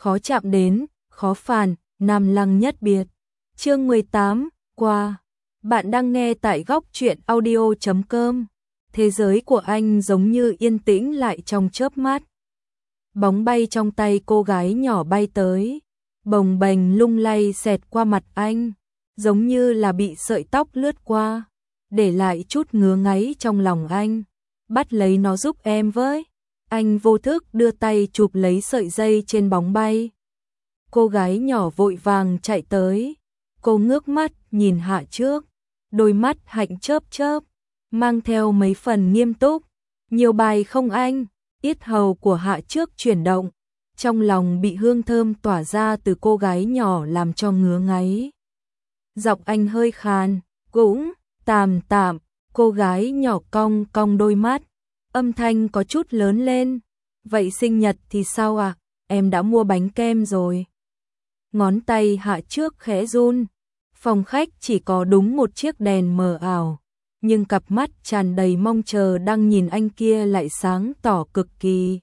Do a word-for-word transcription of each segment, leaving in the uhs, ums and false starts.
khó chạm đến, khó phản, nam lăng nhất biệt. Chương mười tám, qua. Bạn đang nghe tại góc truyện audio chấm com. Thế giới của anh giống như yên tĩnh lại trong chớp mắt. Bóng bay trong tay cô gái nhỏ bay tới, bồng bềnh lung lay xẹt qua mặt anh, giống như là bị sợi tóc lướt qua, để lại chút ngứa ngáy trong lòng anh. Bắt lấy nó giúp em với. Anh vô thức đưa tay chụp lấy sợi dây trên bóng bay. Cô gái nhỏ vội vàng chạy tới. Cô ngước mắt nhìn Hạ Trước, đôi mắt hạnh chớp chớp, mang theo mấy phần nghiêm túc. Nhiều bài không anh? Yết hầu của Hạ Trước chuyển động, trong lòng bị hương thơm tỏa ra từ cô gái nhỏ làm cho ngứa ngáy. Giọng anh hơi khàn, cũng tạm tạm. Cô gái nhỏ cong cong đôi mắt, âm thanh có chút lớn lên. Vậy sinh nhật thì sao ạ? À? Em đã mua bánh kem rồi. Ngón tay Hạ Trước khẽ run. Phòng khách chỉ có đúng một chiếc đèn mờ ảo, nhưng cặp mắt tràn đầy mong chờ đang nhìn anh kia lại sáng tỏ cực kỳ.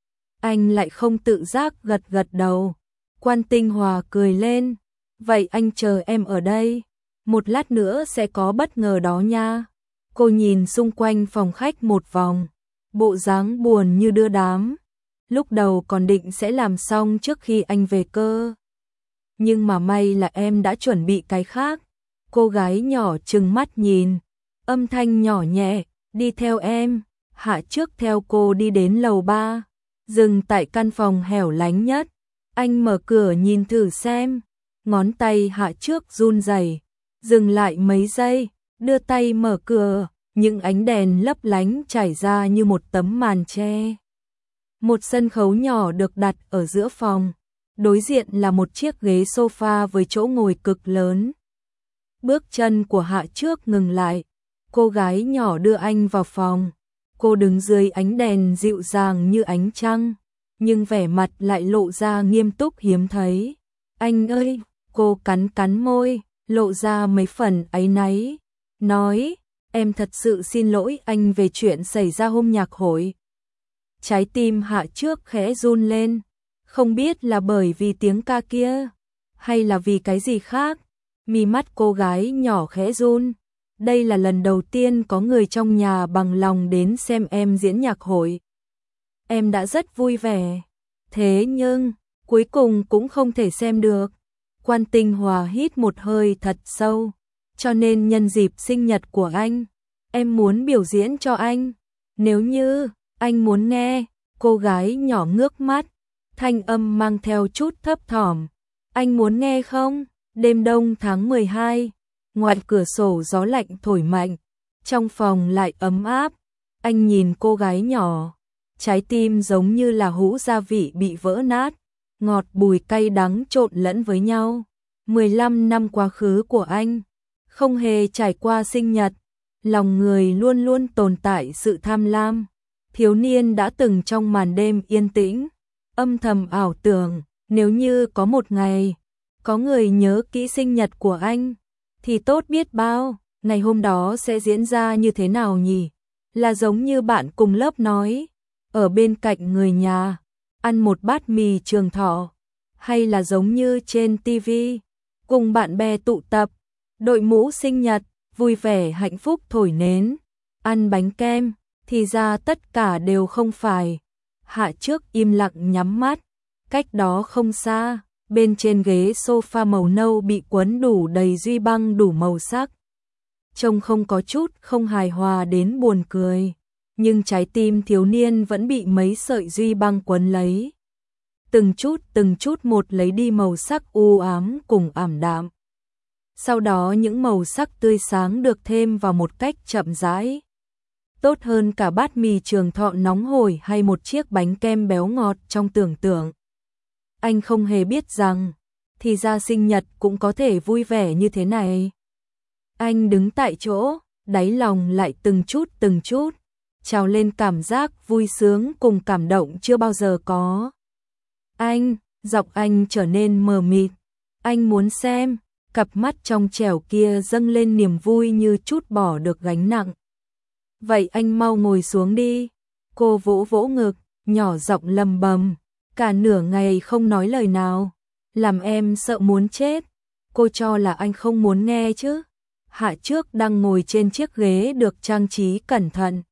Anh lại không tự giác gật gật đầu. Quan Tinh Hòa cười lên. Vậy anh chờ em ở đây, một lát nữa sẽ có bất ngờ đó nha. Cô nhìn xung quanh phòng khách một vòng, bộ dáng buồn như đưa đám. Lúc đầu còn định sẽ làm xong trước khi anh về cơ, nhưng mà may là em đã chuẩn bị cái khác. Cô gái nhỏ trừng mắt nhìn, âm thanh nhỏ nhẹ, đi theo em. Hạ Trước theo cô đi đến lầu ba, dừng tại căn phòng hẻo lánh nhất. Anh mở cửa nhìn thử xem. Ngón tay Hạ Trước run rẩy, dừng lại mấy giây, đưa tay mở cửa, những ánh đèn lấp lánh trải ra như một tấm màn che. Một sân khấu nhỏ được đặt ở giữa phòng, đối diện là một chiếc ghế sofa với chỗ ngồi cực lớn. Bước chân của Hạ Trước ngừng lại, cô gái nhỏ đưa anh vào phòng. Cô đứng dưới ánh đèn dịu dàng như ánh trăng, nhưng vẻ mặt lại lộ ra nghiêm túc hiếm thấy. Anh ơi, cô cắn cắn môi, lộ ra mấy phần áy náy, nói, em thật sự xin lỗi anh về chuyện xảy ra hôm nhạc hội. Trái tim Hạ Trước khẽ run lên, không biết là bởi vì tiếng ca kia, hay là vì cái gì khác. Mi mắt cô gái nhỏ khẽ run. Đây là lần đầu tiên có người trong nhà bằng lòng đến xem em diễn nhạc hội. Em đã rất vui vẻ, thế nhưng cuối cùng cũng không thể xem được. Quan Tinh Hòa hít một hơi thật sâu. Cho nên nhân dịp sinh nhật của anh, em muốn biểu diễn cho anh. Nếu như anh muốn nghe. Cô gái nhỏ ngước mắt, thanh âm mang theo chút thấp thỏm. Anh muốn nghe không? Đêm đông tháng mười hai, ngoài cửa sổ gió lạnh thổi mạnh, trong phòng lại ấm áp. Anh nhìn cô gái nhỏ, trái tim giống như là hũ gia vị bị vỡ nát, ngọt bùi cay đắng trộn lẫn với nhau. mười lăm năm quá khứ của anh, không hề trải qua sinh nhật, lòng người luôn luôn tồn tại sự tham lam. Thiếu niên đã từng trong màn đêm yên tĩnh, âm thầm ảo tưởng, nếu như có một ngày, có người nhớ kỹ sinh nhật của anh, thì tốt biết bao. Ngày hôm đó sẽ diễn ra như thế nào nhỉ? Là giống như bạn cùng lớp nói, ở bên cạnh người nhà, ăn một bát mì Trường Thọ, hay là giống như trên ti vi, cùng bạn bè tụ tập, đội mũ sinh nhật, vui vẻ hạnh phúc thổi nến, ăn bánh kem. Thì ra tất cả đều không phải. Hạ Trước im lặng nhắm mắt. Cách đó không xa, bên trên ghế sofa màu nâu bị quấn đủ đầy duy băng đủ màu sắc. Trông không có chút không hài hòa đến buồn cười, nhưng trái tim thiếu niên vẫn bị mấy sợi duy băng quấn lấy. Từng chút từng chút một lấy đi màu sắc u ám cùng ảm đạm. Sau đó những màu sắc tươi sáng được thêm vào một cách chậm rãi. Tốt hơn cả bát mì Trường Thọ nóng hổi hay một chiếc bánh kem béo ngọt trong tưởng tượng. Anh không hề biết rằng, thì ra sinh nhật cũng có thể vui vẻ như thế này. Anh đứng tại chỗ, đáy lòng lại từng chút từng chút, trào lên cảm giác vui sướng cùng cảm động chưa bao giờ có. Anh, giọng anh trở nên mờ mịt. Anh muốn xem, cặp mắt trong trẻo kia dâng lên niềm vui như trút bỏ được gánh nặng. Vậy anh mau ngồi xuống đi. Cô vỗ vỗ ngực, nhỏ giọng lầm bầm. cả nửa ngày không nói lời nào, làm em sợ muốn chết. Cô cho là anh không muốn nghe chứ? Hạ Trước đang ngồi trên chiếc ghế được trang trí cẩn thận.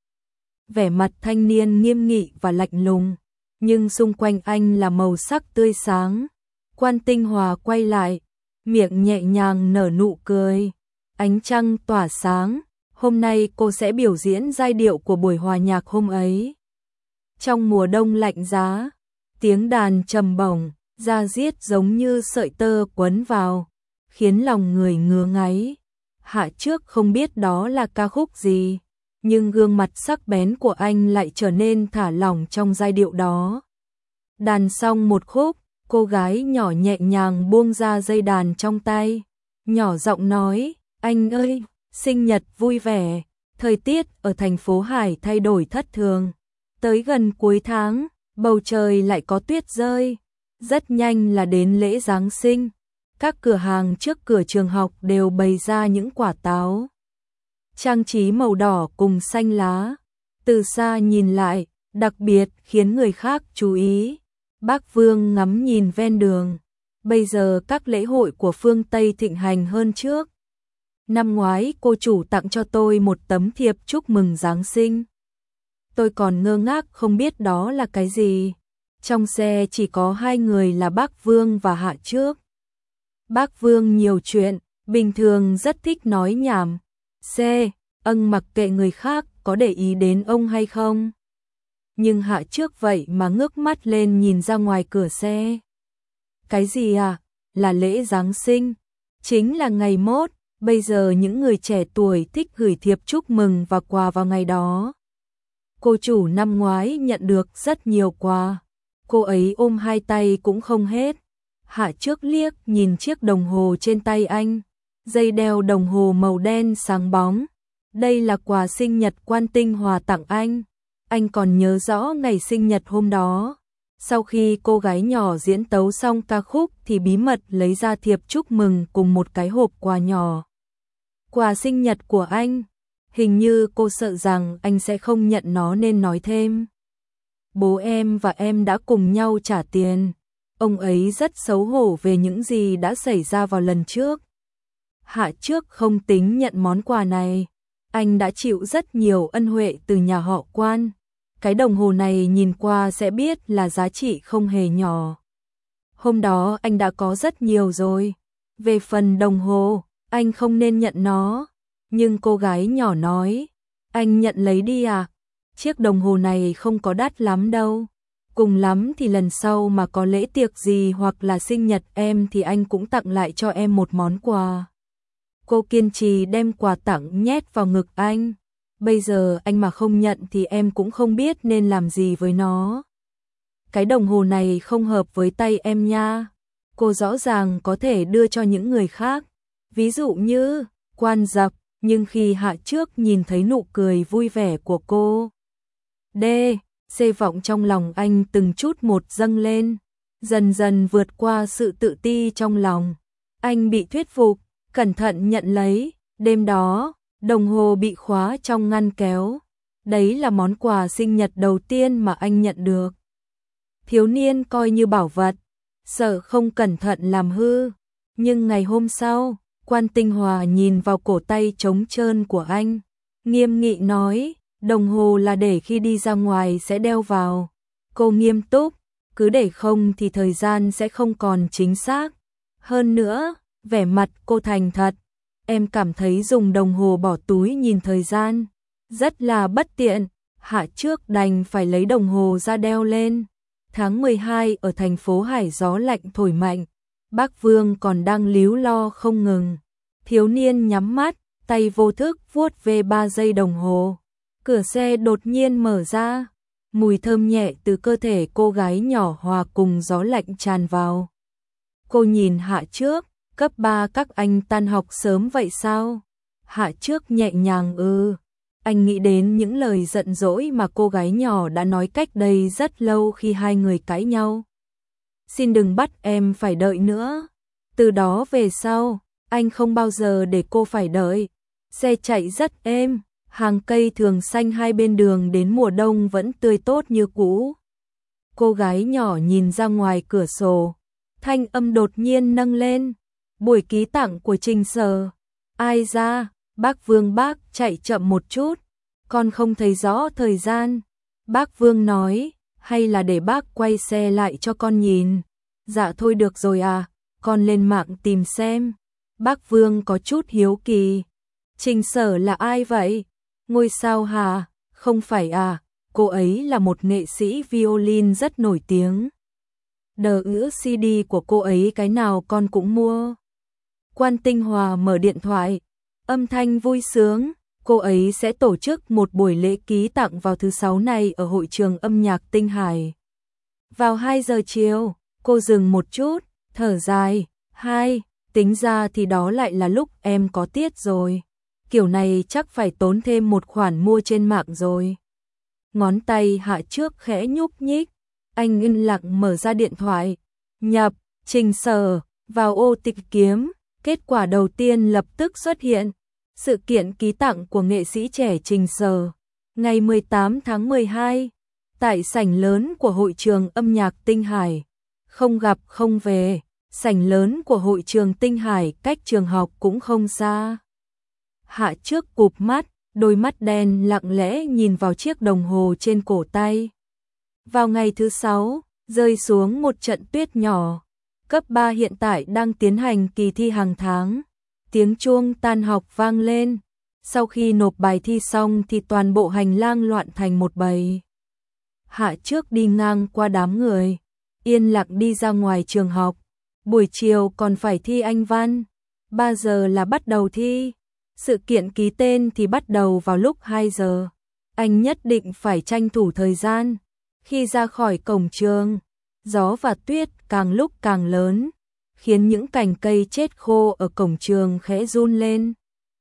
Vẻ mặt thanh niên nghiêm nghị và lạnh lùng, nhưng xung quanh anh là màu sắc tươi sáng. Quan Tinh Hòa quay lại, miệng nhẹ nhàng nở nụ cười. Ánh trăng tỏa sáng, hôm nay cô sẽ biểu diễn giai điệu của buổi hòa nhạc hôm ấy. Trong mùa đông lạnh giá, tiếng đàn trầm bổng, da diết giống như sợi tơ quấn vào, khiến lòng người ngứa ngáy. Hạ Trước không biết đó là ca khúc gì, nhưng gương mặt sắc bén của anh lại trở nên thả lỏng trong giai điệu đó. Đàn xong một khúc, cô gái nhỏ nhẹ nhàng buông ra dây đàn trong tay, nhỏ giọng nói, anh ơi, sinh nhật vui vẻ. Thời tiết ở thành phố Hải thay đổi thất thường. Tới gần cuối tháng, bầu trời lại có tuyết rơi. Rất nhanh là đến lễ Giáng sinh. Các cửa hàng trước cửa trường học đều bày ra những quả táo trang trí màu đỏ cùng xanh lá. Từ xa nhìn lại, đặc biệt khiến người khác chú ý. Bác Vương ngắm nhìn ven đường. Bây giờ các lễ hội của phương Tây thịnh hành hơn trước. Năm ngoái cô chủ tặng cho tôi một tấm thiệp chúc mừng Giáng sinh. Tôi còn ngơ ngác không biết đó là cái gì. Trong xe chỉ có hai người là bác Vương và Hạ Trước. Bác Vương nhiều chuyện, bình thường rất thích nói nhảm. C. Âng mặc kệ người khác có để ý đến ông hay không. Nhưng Hạ Trước vậy mà ngước mắt lên nhìn ra ngoài cửa xe. Cái gì à? Là lễ Giáng sinh. Chính là ngày mốt. Bây giờ những người trẻ tuổi thích gửi thiệp chúc mừng và quà vào ngày đó. Cô chủ năm ngoái nhận được rất nhiều quà. Cô ấy ôm hai tay cũng không hết. Hạ Trước liếc nhìn chiếc đồng hồ trên tay anh. Dây đeo đồng hồ màu đen sáng bóng. Đây là quà sinh nhật Quan Tinh Hòa tặng anh. Anh còn nhớ rõ ngày sinh nhật hôm đó. Sau khi cô gái nhỏ diễn tấu xong ca khúc thì bí mật lấy ra thiệp chúc mừng cùng một cái hộp quà nhỏ. Quà sinh nhật của anh. Hình như cô sợ rằng anh sẽ không nhận nó nên nói thêm. Bố em và em đã cùng nhau trả tiền. Ông ấy rất xấu hổ về những gì đã xảy ra vào lần trước. Hạ Trước không tính nhận món quà này. Anh đã chịu rất nhiều ân huệ từ nhà họ Quan. Cái đồng hồ này nhìn qua sẽ biết là giá trị không hề nhỏ. Hôm đó anh đã có rất nhiều rồi. Về phần đồng hồ, anh không nên nhận nó. Nhưng cô gái nhỏ nói, anh nhận lấy đi à? Chiếc đồng hồ này không có đắt lắm đâu. Cùng lắm thì lần sau mà có lễ tiệc gì hoặc là sinh nhật em thì anh cũng tặng lại cho em một món quà. Cô kiên trì đem quà tặng nhét vào ngực anh. Bây giờ anh mà không nhận thì em cũng không biết nên làm gì với nó. Cái đồng hồ này không hợp với tay em nha. Cô rõ ràng có thể đưa cho những người khác. Ví dụ như Quan Dập. Nhưng khi Hạ Trước nhìn thấy nụ cười vui vẻ của cô, D. Xê vọng trong lòng anh từng chút một dâng lên, dần dần vượt qua sự tự ti trong lòng. Anh bị thuyết phục, cẩn thận nhận lấy. Đêm đó, đồng hồ bị khóa trong ngăn kéo. Đấy là món quà sinh nhật đầu tiên mà anh nhận được. Thiếu niên coi như bảo vật, sợ không cẩn thận làm hư. Nhưng ngày hôm sau, Quan Tinh Hòa nhìn vào cổ tay trống trơn của anh, nghiêm nghị nói, đồng hồ là để khi đi ra ngoài sẽ đeo vào. Cô nghiêm túc, cứ để không thì thời gian sẽ không còn chính xác. Hơn nữa, vẻ mặt cô thành thật, em cảm thấy dùng đồng hồ bỏ túi nhìn thời gian rất là bất tiện. Hạ Trước đành phải lấy đồng hồ ra đeo lên. Tháng mười hai ở thành phố Hải gió lạnh thổi mạnh. Bác Vương còn đang líu lo không ngừng. Thiếu niên nhắm mắt, tay vô thức vuốt về ba giây đồng hồ. Cửa xe đột nhiên mở ra. Mùi thơm nhẹ từ cơ thể cô gái nhỏ hòa cùng gió lạnh tràn vào. Cô nhìn Hạ Trước, cấp ba các anh tan học sớm vậy sao? Hạ Trước nhẹ nhàng ư. Anh nghĩ đến những lời giận dỗi mà cô gái nhỏ đã nói cách đây rất lâu khi hai người cãi nhau. Xin đừng bắt em phải đợi nữa. Từ đó về sau, anh không bao giờ để cô phải đợi. Xe chạy rất êm, hàng cây thường xanh hai bên đường đến mùa đông vẫn tươi tốt như cũ. Cô gái nhỏ nhìn ra ngoài cửa sổ, thanh âm đột nhiên nâng lên. Buổi ký tặng của Trình Sở. Ai ra? Bác Vương bác chạy chậm một chút, con không thấy rõ thời gian. Bác Vương nói, hay là để bác quay xe lại cho con nhìn. Dạ thôi được rồi à, con lên mạng tìm xem. Bác Vương có chút hiếu kỳ. Trình Sở là ai vậy? Ngôi sao hả? Không phải à, cô ấy là một nghệ sĩ violin rất nổi tiếng. Đờ ữ xê đê của cô ấy cái nào con cũng mua. Quan Tinh Hòa mở điện thoại, âm thanh vui sướng, cô ấy sẽ tổ chức một buổi lễ ký tặng vào thứ sáu này ở hội trường âm nhạc Tinh Hải. Vào hai giờ chiều, cô dừng một chút, thở dài, hai, tính ra thì đó lại là lúc em có tiết rồi. Kiểu này chắc phải tốn thêm một khoản mua trên mạng rồi. Ngón tay Hạ Trước khẽ nhúc nhích, anh yên lặng mở ra điện thoại, nhập, Trình Sở, vào ô tìm kiếm, kết quả đầu tiên lập tức xuất hiện. Sự kiện ký tặng của nghệ sĩ trẻ Trình Sở, ngày mười tám tháng mười hai, tại sảnh lớn của hội trường âm nhạc Tinh Hải. Không gặp không về, sảnh lớn của hội trường Tinh Hải cách trường học cũng không xa. Hạ Trước cụp mắt, đôi mắt đen lặng lẽ nhìn vào chiếc đồng hồ trên cổ tay. Vào ngày thứ sáu, rơi xuống một trận tuyết nhỏ. Cấp ba hiện tại đang tiến hành kỳ thi hàng tháng. Tiếng chuông tan học vang lên. Sau khi nộp bài thi xong thì toàn bộ hành lang loạn thành một bầy. Hạ Trước đi ngang qua đám người, yên lặng đi ra ngoài trường học. Buổi chiều còn phải thi Anh văn, ba giờ là bắt đầu thi. Sự kiện ký tên thì bắt đầu vào lúc hai giờ. Anh nhất định phải tranh thủ thời gian. Khi ra khỏi cổng trường, gió và tuyết càng lúc càng lớn, khiến những cành cây chết khô ở cổng trường khẽ run lên.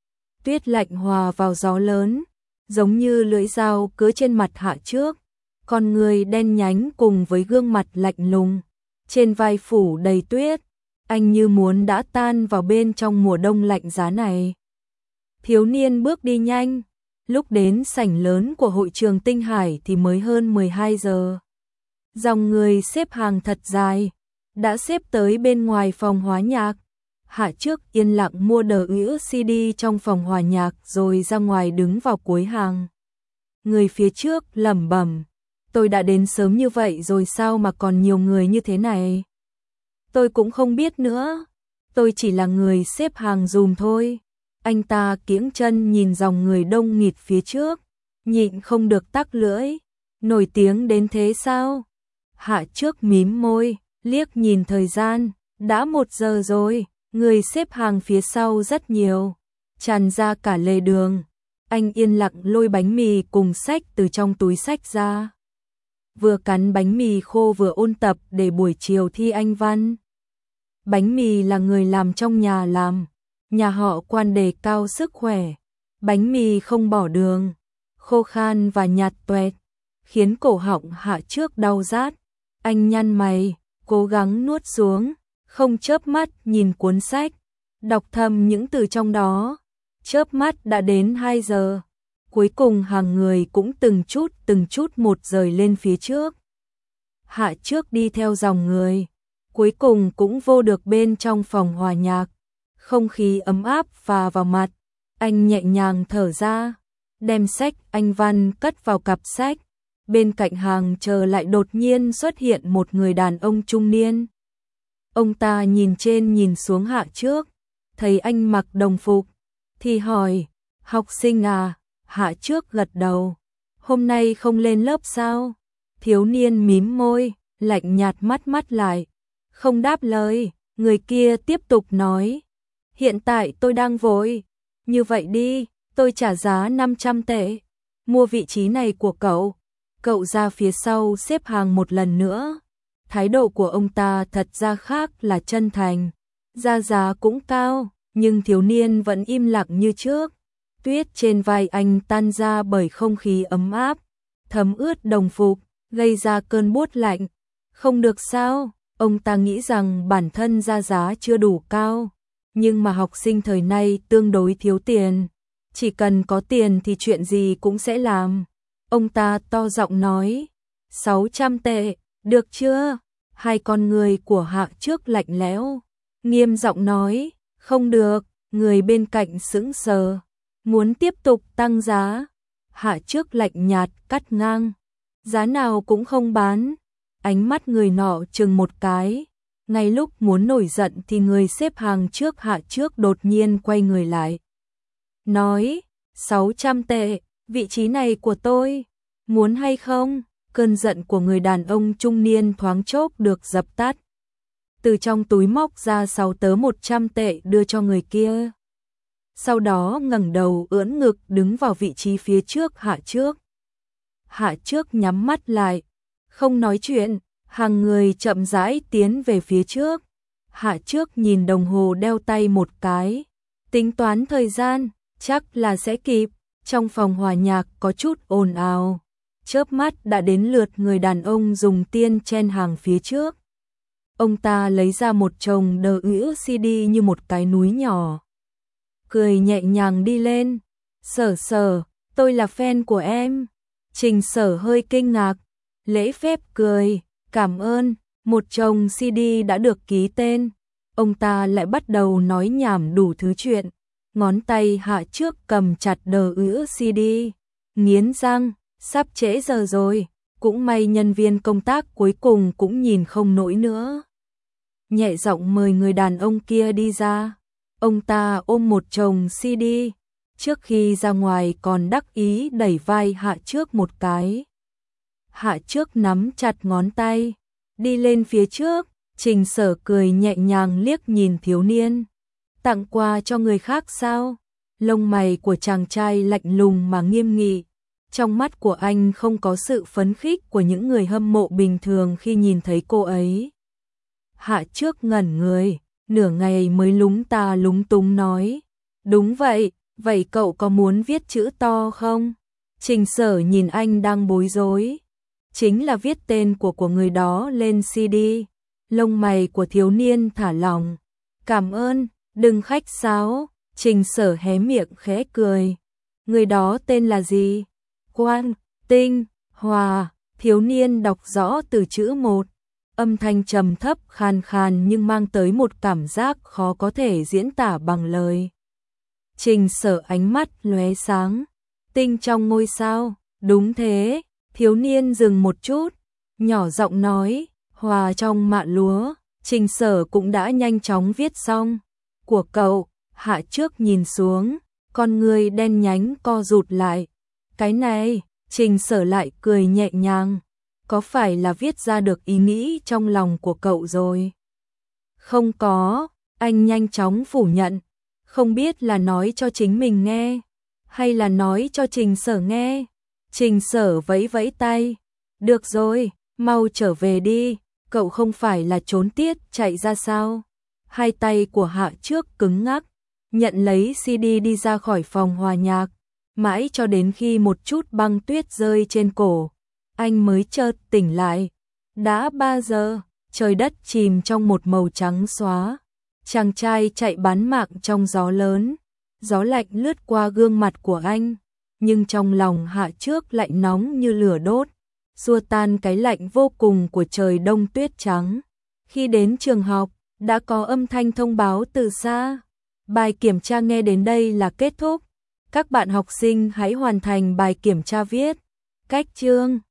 Tuyết lạnh hòa vào gió lớn, giống như lưỡi dao cứa trên mặt Hạ Trước. Con người đen nhánh cùng với gương mặt lạnh lùng, trên vai phủ đầy tuyết, anh như muốn đã tan vào bên trong mùa đông lạnh giá này. Thiếu niên bước đi nhanh, lúc đến sảnh lớn của hội trường Tinh Hải thì mới hơn mười hai giờ. Dòng người xếp hàng thật dài, đã xếp tới bên ngoài phòng hóa nhạc. Hạ Trước yên lặng mua đờ ữ xê đê trong phòng hòa nhạc rồi ra ngoài đứng vào cuối hàng. Người phía trước lẩm bẩm, tôi đã đến sớm như vậy rồi sao mà còn nhiều người như thế này? Tôi cũng không biết nữa, tôi chỉ là người xếp hàng dùm thôi. Anh ta kiễng chân nhìn dòng người đông nghịt phía trước, nhịn không được tắc lưỡi. Nổi tiếng đến thế sao? Hạ Trước mím môi, liếc nhìn thời gian, đã một giờ rồi, người xếp hàng phía sau rất nhiều, tràn ra cả lề đường. Anh yên lặng lôi bánh mì cùng sách từ trong túi sách ra. Vừa cắn bánh mì khô vừa ôn tập để buổi chiều thi Anh văn. Bánh mì là người làm trong nhà làm, nhà họ Quan đề cao sức khỏe. Bánh mì không bỏ đường, khô khan và nhạt toẹt, khiến cổ họng Hạ Trước đau rát. Anh nhăn mày, cố gắng nuốt xuống, không chớp mắt nhìn cuốn sách, đọc thầm những từ trong đó. Chớp mắt đã đến hai giờ. Cuối cùng hàng người cũng từng chút từng chút một rời lên phía trước. Hạ Trước đi theo dòng người, cuối cùng cũng vô được bên trong phòng hòa nhạc. Không khí ấm áp phả vào mặt, anh nhẹ nhàng thở ra, đem sách Anh văn cất vào cặp sách. Bên cạnh hàng chờ lại đột nhiên xuất hiện một người đàn ông trung niên. Ông ta nhìn trên nhìn xuống Hạ Trước, thấy anh mặc đồng phục, thì hỏi, học sinh à? Hạ Trước gật đầu, hôm nay không lên lớp sao? Thiếu niên mím môi, lạnh nhạt mắt mắt lại, không đáp lời. Người kia tiếp tục nói, hiện tại tôi đang vội, như vậy đi, tôi trả giá năm trăm tệ, mua vị trí này của cậu. Cậu ra phía sau xếp hàng một lần nữa. Thái độ của ông ta thật ra khác là chân thành, giá giá cũng cao, nhưng thiếu niên vẫn im lặng như trước. Tuyết trên vai anh tan ra bởi không khí ấm áp, thấm ướt đồng phục, gây ra cơn buốt lạnh. Không được sao? Ông ta nghĩ rằng bản thân ra giá chưa đủ cao, nhưng mà học sinh thời nay tương đối thiếu tiền, chỉ cần có tiền thì chuyện gì cũng sẽ làm. Ông ta to giọng nói, sáu trăm tệ, Được chưa? Hai con người của Hạ Trước lạnh lẽo, nghiêm giọng nói, không được, người bên cạnh sững sờ, muốn tiếp tục tăng giá. Hạ Trước lạnh nhạt cắt ngang, giá nào cũng không bán. Ánh mắt người nọ chừng một cái, ngay lúc muốn nổi giận thì người xếp hàng trước Hạ Trước đột nhiên quay người lại. Nói, sáu trăm tệ, vị trí này của tôi, muốn hay không? Cơn giận của người đàn ông trung niên thoáng chốc được dập tắt. Từ trong túi móc ra sáu tớ một trăm tệ đưa cho người kia. Sau đó ngẩng đầu ưỡn ngực đứng vào vị trí phía trước Hạ Trước. Hạ Trước nhắm mắt lại, không nói chuyện, hàng người chậm rãi tiến về phía trước. Hạ Trước nhìn đồng hồ đeo tay một cái, tính toán thời gian, chắc là sẽ kịp. Trong phòng hòa nhạc có chút ồn ào, chớp mắt đã đến lượt người đàn ông dùng tiên chen hàng phía trước. Ông ta lấy ra một chồng đờ ứ xê đê như một cái núi nhỏ, cười nhẹ nhàng đi lên. Sở Sở, tôi là fan của em. Trình Sở hơi kinh ngạc, lễ phép cười, cảm ơn. Một chồng xê đê đã được ký tên, ông ta lại bắt đầu nói nhảm đủ thứ chuyện. Ngón tay Hạ Trước cầm chặt đờ ứ xê đê, nghiến răng, sắp trễ giờ rồi, cũng may nhân viên công tác cuối cùng cũng nhìn không nổi nữa. Nhẹ giọng mời người đàn ông kia đi ra. Ông ta ôm một chồng xê đê, trước khi ra ngoài còn đắc ý đẩy vai Hạ Trước một cái. Hạ Trước nắm chặt ngón tay, đi lên phía trước. Trình Sở cười nhẹ nhàng liếc nhìn thiếu niên. Tặng quà cho người khác sao? Lông mày của chàng trai lạnh lùng mà nghiêm nghị. Trong mắt của anh không có sự phấn khích của những người hâm mộ bình thường khi nhìn thấy cô ấy. Hạ Trước ngẩn người, nửa ngày mới lúng ta lúng túng nói. Đúng vậy, vậy cậu có muốn viết chữ to không? Trình Sở nhìn anh đang bối rối. Chính là viết tên của của người đó lên xê đê. Lông mày của thiếu niên thả lỏng. Cảm ơn, đừng khách sáo. Trình Sở hé miệng khẽ cười. Người đó tên là gì? Quang, Tinh, Hòa. Thiếu niên đọc rõ từ chữ một. Âm thanh trầm thấp khàn khàn nhưng mang tới một cảm giác khó có thể diễn tả bằng lời. Trình Sở ánh mắt lóe sáng. Tinh trong ngôi sao, đúng thế. Thiếu niên dừng một chút, nhỏ giọng nói, Hòa trong mạ lúa. Trình Sở cũng đã nhanh chóng viết xong. Của cậu. Hạ Trước nhìn xuống, con người đen nhánh co rụt lại. Cái này, Trình Sở lại cười nhẹ nhàng. Có phải là viết ra được ý nghĩ trong lòng của cậu rồi? Không có, anh nhanh chóng phủ nhận. Không biết là nói cho chính mình nghe, hay là nói cho Trình Sở nghe. Trình Sở vẫy vẫy tay. Được rồi, mau trở về đi, cậu không phải là trốn tiết chạy ra sao? Hai tay của Hạ Trước cứng ngắc, nhận lấy xê đê đi ra khỏi phòng hòa nhạc, mãi cho đến khi một chút băng tuyết rơi trên cổ, anh mới chợt tỉnh lại. Đã ba giờ, trời đất chìm trong một màu trắng xóa. Chàng trai chạy bán mạng trong gió lớn, gió lạnh lướt qua gương mặt của anh, nhưng trong lòng Hạ Trước lạnh nóng như lửa đốt, xua tan cái lạnh vô cùng của trời đông tuyết trắng. Khi đến trường học, đã có âm thanh thông báo từ xa. Bài kiểm tra nghe đến đây là kết thúc. Các bạn học sinh hãy hoàn thành bài kiểm tra viết cách chương.